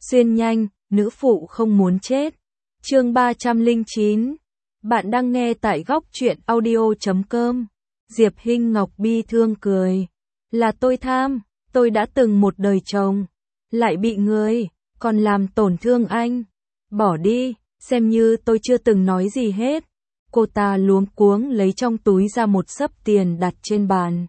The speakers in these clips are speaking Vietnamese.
Xuyên nhanh, nữ phụ không muốn chết. Chương 309. Bạn đang nghe tại góc truyện audio.com. Diệp Hinh Ngọc bi thương cười. Là tôi tham, tôi đã từng một đời chồng, lại bị người, còn làm tổn thương anh. Bỏ đi, xem như tôi chưa từng nói gì hết. Cô ta luống cuống lấy trong túi ra một xấp tiền đặt trên bàn.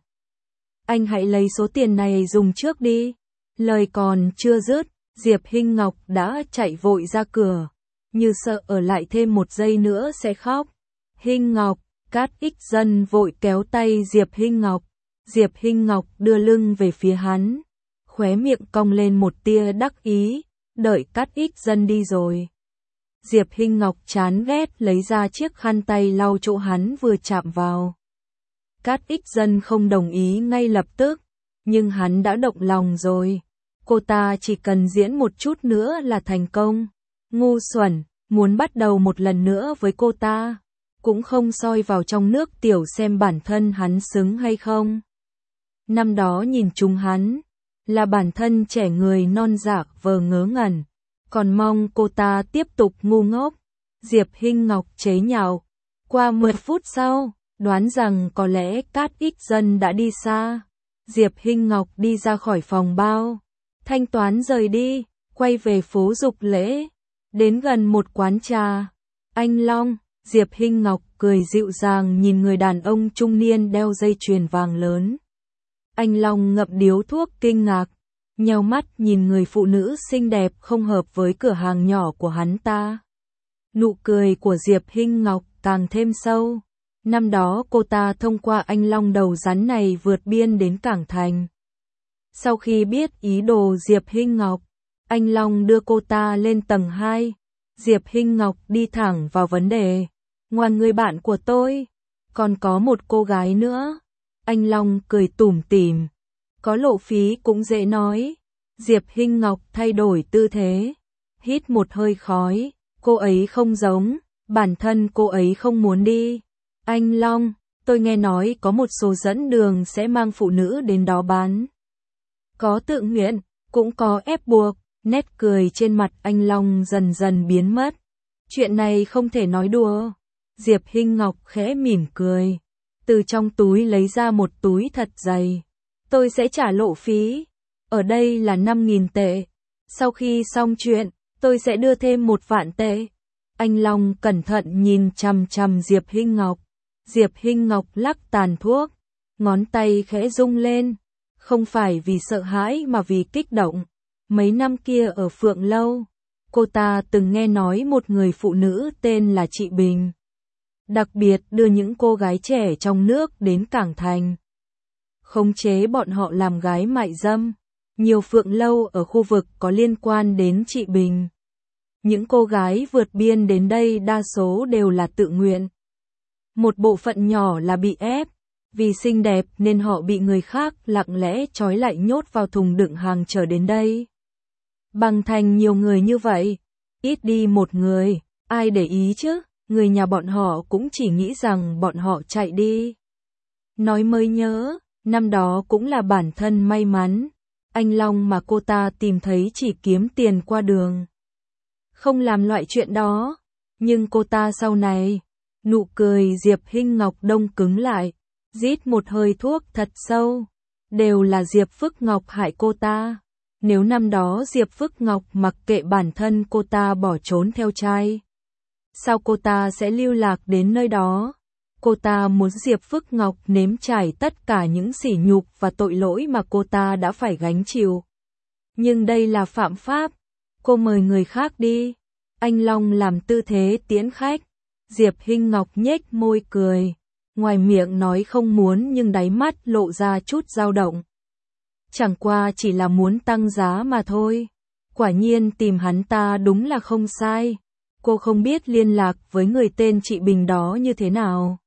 Anh hãy lấy số tiền này dùng trước đi. Lời còn chưa dứt, Diệp Hinh Ngọc đã chạy vội ra cửa, như sợ ở lại thêm một giây nữa sẽ khóc. Hinh Ngọc, Cát Ích Dân vội kéo tay Diệp Hinh Ngọc. Diệp Hinh Ngọc đưa lưng về phía hắn, khóe miệng cong lên một tia đắc ý, đợi Cát Ích Dân đi rồi. Diệp Hinh Ngọc chán ghét lấy ra chiếc khăn tay lau chỗ hắn vừa chạm vào. Cát Ích Dân không đồng ý ngay lập tức, nhưng hắn đã động lòng rồi. Cô ta chỉ cần diễn một chút nữa là thành công. Ngu xuẩn, muốn bắt đầu một lần nữa với cô ta, cũng không soi vào trong nước tiểu xem bản thân hắn xứng hay không. Năm đó nhìn chúng hắn, là bản thân trẻ người non dạ vờ ngớ ngẩn, còn mong cô ta tiếp tục ngu ngốc. Diệp Hinh Ngọc chế nhạo. Qua 10 phút sau, đoán rằng có lẽ Cát Ích Dân đã đi xa. Diệp Hinh Ngọc đi ra khỏi phòng bao, thanh toán rời đi, quay về phố Dục Lễ, đến gần một quán trà. Anh Long, Diệp Hinh Ngọc cười dịu dàng nhìn người đàn ông trung niên đeo dây chuyền vàng lớn. Anh Long ngậm điếu thuốc kinh ngạc, nheo mắt nhìn người phụ nữ xinh đẹp không hợp với cửa hàng nhỏ của hắn ta. Nụ cười của Diệp Hinh Ngọc càng thêm sâu. Năm đó cô ta thông qua anh Long đầu rắn này vượt biên đến Cảng Thành. Sau khi biết ý đồ Diệp Hinh Ngọc, anh Long đưa cô ta lên tầng 2. Diệp Hinh Ngọc đi thẳng vào vấn đề. Ngoài người bạn của tôi, còn có một cô gái nữa. Anh Long cười tủm tỉm. Có lộ phí cũng dễ nói. Diệp Hinh Ngọc thay đổi tư thế, hít một hơi khói. Cô ấy không giống, bản thân cô ấy không muốn đi. Anh Long, tôi nghe nói có một số dẫn đường sẽ mang phụ nữ đến đó bán. Có tự nguyện, cũng có ép buộc. Nét cười trên mặt anh Long dần dần biến mất. Chuyện này không thể nói đùa. Diệp Hinh Ngọc khẽ mỉm cười, từ trong túi lấy ra một túi thật dày. Tôi sẽ trả lộ phí. Ở đây là 5.000 tệ. Sau khi xong chuyện, tôi sẽ đưa thêm 1 vạn tệ. Anh Long cẩn thận nhìn chằm chằm Diệp Hinh Ngọc. Diệp Hinh Ngọc lắc tàn thuốc, ngón tay khẽ rung lên. Không phải vì sợ hãi mà vì kích động. Mấy năm kia ở Phượng Lâu, cô ta từng nghe nói một người phụ nữ tên là chị Bình, đặc biệt đưa những cô gái trẻ trong nước đến Cảng Thành, khống chế bọn họ làm gái mại dâm. Nhiều Phượng Lâu ở khu vực có liên quan đến chị Bình. Những cô gái vượt biên đến đây đa số đều là tự nguyện. Một bộ phận nhỏ là bị ép, vì xinh đẹp nên họ bị người khác lặng lẽ trói lại nhốt vào thùng đựng hàng trở đến đây. Bằng thành nhiều người như vậy, ít đi một người, ai để ý chứ, người nhà bọn họ cũng chỉ nghĩ rằng bọn họ chạy đi. Nói mới nhớ, năm đó cũng là bản thân may mắn, anh Long mà cô ta tìm thấy chỉ kiếm tiền qua đường. Không làm loại chuyện đó, nhưng cô ta sau này, nụ cười Diệp Hinh Ngọc đông cứng lại, rít một hơi thuốc thật sâu. Đều là Diệp Phước Ngọc hại cô ta. Nếu năm đó Diệp Phước Ngọc mặc kệ bản thân cô ta bỏ trốn theo trai, sao cô ta sẽ lưu lạc đến nơi đó? Cô ta muốn Diệp Phước Ngọc nếm trải tất cả những sỉ nhục và tội lỗi mà cô ta đã phải gánh chịu. Nhưng đây là phạm pháp. Cô mời người khác đi. Anh Long làm tư thế tiễn khách. Diệp Hinh Ngọc nhếch môi cười. Ngoài miệng nói không muốn nhưng đáy mắt lộ ra chút dao động. Chẳng qua chỉ là muốn tăng giá mà thôi. Quả nhiên tìm hắn ta đúng là không sai. Cô không biết liên lạc với người tên chị Bình đó như thế nào.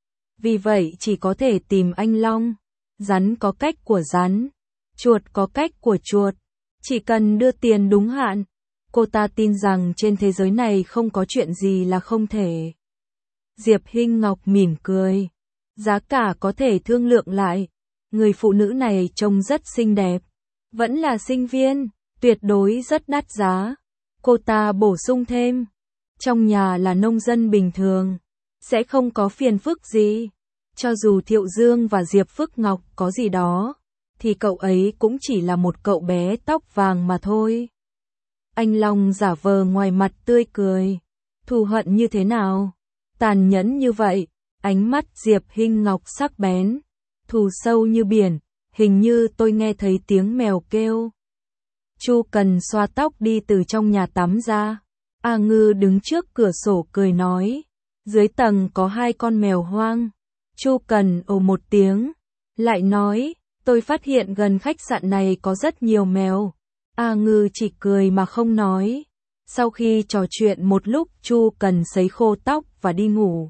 Vì vậy chỉ có thể tìm anh Long. Rắn có cách của rắn, chuột có cách của chuột. Chỉ cần đưa tiền đúng hạn, cô ta tin rằng trên thế giới này không có chuyện gì là không thể. Diệp Hinh Ngọc mỉm cười. Giá cả có thể thương lượng lại. Người phụ nữ này trông rất xinh đẹp. Vẫn là sinh viên, tuyệt đối rất đắt giá. Cô ta bổ sung thêm, trong nhà là nông dân bình thường, sẽ không có phiền phức gì. Cho dù Thiệu Dương và Diệp Phước Ngọc có gì đó, thì cậu ấy cũng chỉ là một cậu bé tóc vàng mà thôi. Anh Long giả vờ ngoài mặt tươi cười. Thù hận như thế nào? Tàn nhẫn như vậy. Ánh mắt Diệp Hinh Ngọc sắc bén. Thù sâu như biển. Hình như tôi nghe thấy tiếng mèo kêu. Chu Cần xoa tóc đi từ trong nhà tắm ra. A Ngư đứng trước cửa sổ cười nói. Dưới tầng có 2 con mèo hoang. Chu Cần ồ một tiếng. Lại nói, tôi phát hiện gần khách sạn này có rất nhiều mèo. A Ngư chỉ cười mà không nói. Sau khi trò chuyện một lúc, Chu Cần sấy khô tóc và đi ngủ.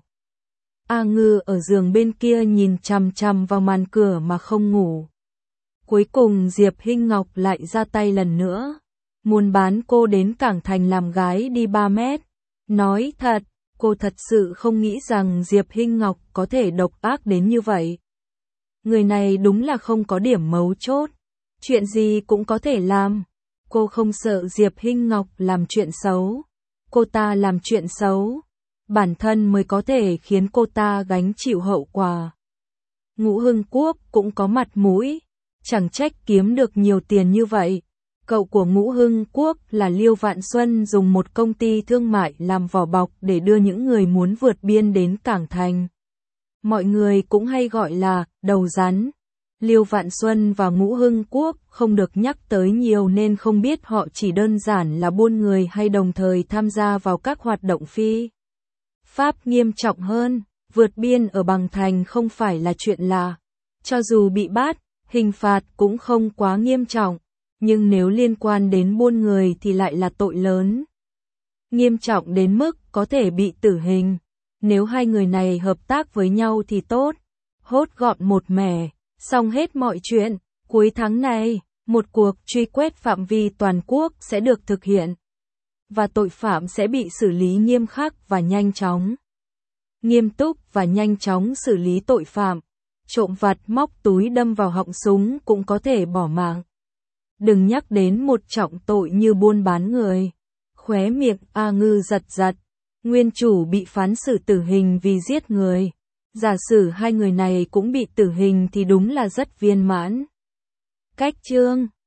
A Ngư ở giường bên kia nhìn chằm chằm vào màn cửa mà không ngủ. Cuối cùng Diệp Hinh Ngọc lại ra tay lần nữa. Muốn bán cô đến Cảng Thành làm gái đi 3 mét. Nói thật, cô thật sự không nghĩ rằng Diệp Hinh Ngọc có thể độc ác đến như vậy. Người này đúng là không có điểm mấu chốt. Chuyện gì cũng có thể làm. Cô không sợ Diệp Hinh Ngọc làm chuyện xấu. Cô ta làm chuyện xấu, bản thân mới có thể khiến cô ta gánh chịu hậu quả. Ngũ Hưng Quốc cũng có mặt mũi, chẳng trách kiếm được nhiều tiền như vậy. Cậu của Ngũ Hưng Quốc là Liêu Vạn Xuân dùng một công ty thương mại làm vỏ bọc để đưa những người muốn vượt biên đến Cảng Thành. Mọi người cũng hay gọi là đầu rắn. Liêu Vạn Xuân và Ngũ Hưng Quốc không được nhắc tới nhiều nên không biết họ chỉ đơn giản là buôn người hay đồng thời tham gia vào các hoạt động phi pháp nghiêm trọng hơn. Vượt biên ở Bằng Thành không phải là chuyện lạ. Cho dù bị bắt, hình phạt cũng không quá nghiêm trọng. Nhưng nếu liên quan đến buôn người thì lại là tội lớn. Nghiêm trọng đến mức có thể bị tử hình. Nếu hai người này hợp tác với nhau thì tốt. Hốt gọn một mẻ. Xong hết mọi chuyện, cuối tháng này, một cuộc truy quét phạm vi toàn quốc sẽ được thực hiện. Và tội phạm sẽ bị xử lý nghiêm khắc và nhanh chóng. Nghiêm túc và nhanh chóng xử lý tội phạm. Trộm vặt móc túi đâm vào họng súng cũng có thể bỏ mạng. Đừng nhắc đến một trọng tội như buôn bán người. Khóe miệng A Ngư giật giật. Nguyên chủ bị phán xử tử hình vì giết người. Giả sử hai người này cũng bị tử hình thì đúng là rất viên mãn. Cách chương